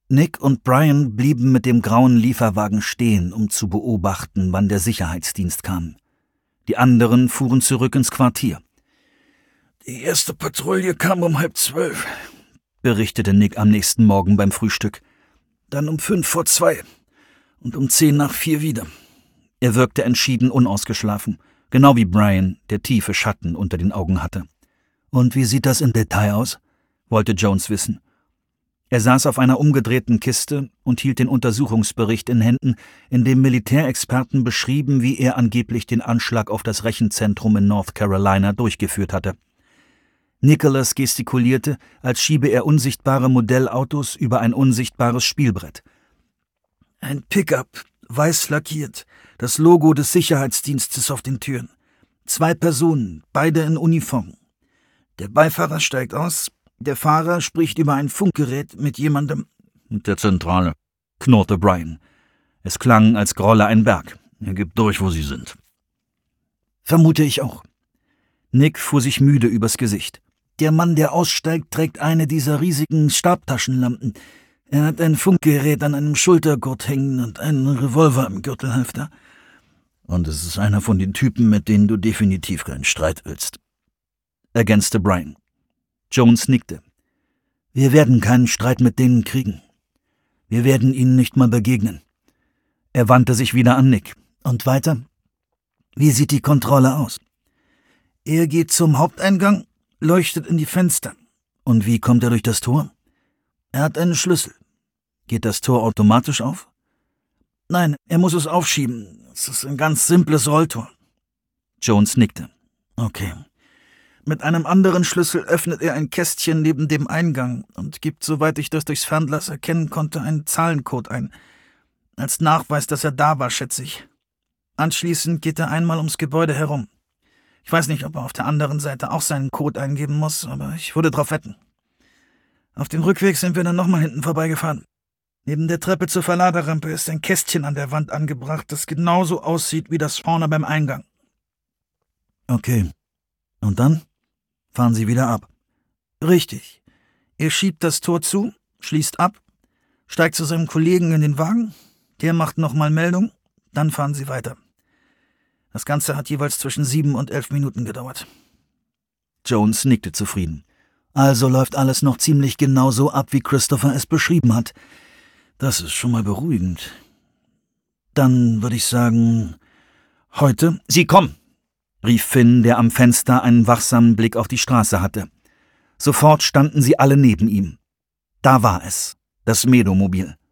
Nick und Brian blieben mit dem grauen Lieferwagen stehen, um zu beobachten, wann der Sicherheitsdienst kam. Die anderen fuhren zurück ins Quartier. »Die erste Patrouille kam um 11:30, berichtete Nick am nächsten Morgen beim Frühstück. Dann um 2:05 und um 4:10 wieder.« Er wirkte entschieden unausgeschlafen, genau wie Brian, der tiefe Schatten unter den Augen hatte. »Und wie sieht das im Detail aus?« wollte Jones wissen. Er saß auf einer umgedrehten Kiste und hielt den Untersuchungsbericht in Händen, in dem Militärexperten beschrieben, wie er angeblich den Anschlag auf das Rechenzentrum in North Carolina durchgeführt hatte. Nicholas gestikulierte, als schiebe er unsichtbare Modellautos über ein unsichtbares Spielbrett. »Ein Pickup, weiß lackiert, das Logo des Sicherheitsdienstes auf den Türen. 2 Personen, beide in Uniform. Der Beifahrer steigt aus, der Fahrer spricht über ein Funkgerät mit jemandem.« »Der Zentrale«, knurrte Brian. Es klang, als grolle ein Berg. »Er gibt durch, wo sie sind.« »Vermute ich auch.« Nick fuhr sich müde übers Gesicht. »Der Mann, der aussteigt, trägt eine dieser riesigen Stabtaschenlampen. Er hat ein Funkgerät an einem Schultergurt hängen und einen Revolver im Gürtelhalfter.« »Und es ist einer von den Typen, mit denen du definitiv keinen Streit willst«, ergänzte Brian. Jones nickte. »Wir werden keinen Streit mit denen kriegen. Wir werden ihnen nicht mal begegnen.« Er wandte sich wieder an Nick. »Und weiter? Wie sieht die Kontrolle aus?« »Er geht zum Haupteingang, leuchtet in die Fenster.« »Und wie kommt er durch das Tor?« »Er hat einen Schlüssel.« »Geht das Tor automatisch auf?« »Nein, er muss es aufschieben. Es ist ein ganz simples Rolltor.« Jones nickte. »Okay. Mit einem anderen Schlüssel öffnet er ein Kästchen neben dem Eingang und gibt, soweit ich das durchs Fernglas erkennen konnte, einen Zahlencode ein. Als Nachweis, dass er da war, schätze ich. Anschließend geht er einmal ums Gebäude herum. Ich weiß nicht, ob er auf der anderen Seite auch seinen Code eingeben muss, aber ich würde drauf wetten. Auf dem Rückweg sind wir dann nochmal hinten vorbeigefahren. Neben der Treppe zur Verladerampe ist ein Kästchen an der Wand angebracht, das genauso aussieht wie das vorne beim Eingang.« »Okay. Und dann fahren Sie wieder ab?« »Richtig. Er schiebt das Tor zu, schließt ab, steigt zu seinem Kollegen in den Wagen, der macht nochmal Meldung, dann fahren sie weiter. Das Ganze hat jeweils zwischen 7 und 11 Minuten gedauert.« Jones nickte zufrieden. »Also läuft alles noch ziemlich genau so ab, wie Christopher es beschrieben hat. Das ist schon mal beruhigend. Dann würde ich sagen, heute...« »Sie kommen«, rief Finn, der am Fenster einen wachsamen Blick auf die Straße hatte. Sofort standen sie alle neben ihm. Da war es, das Medo-Mobil.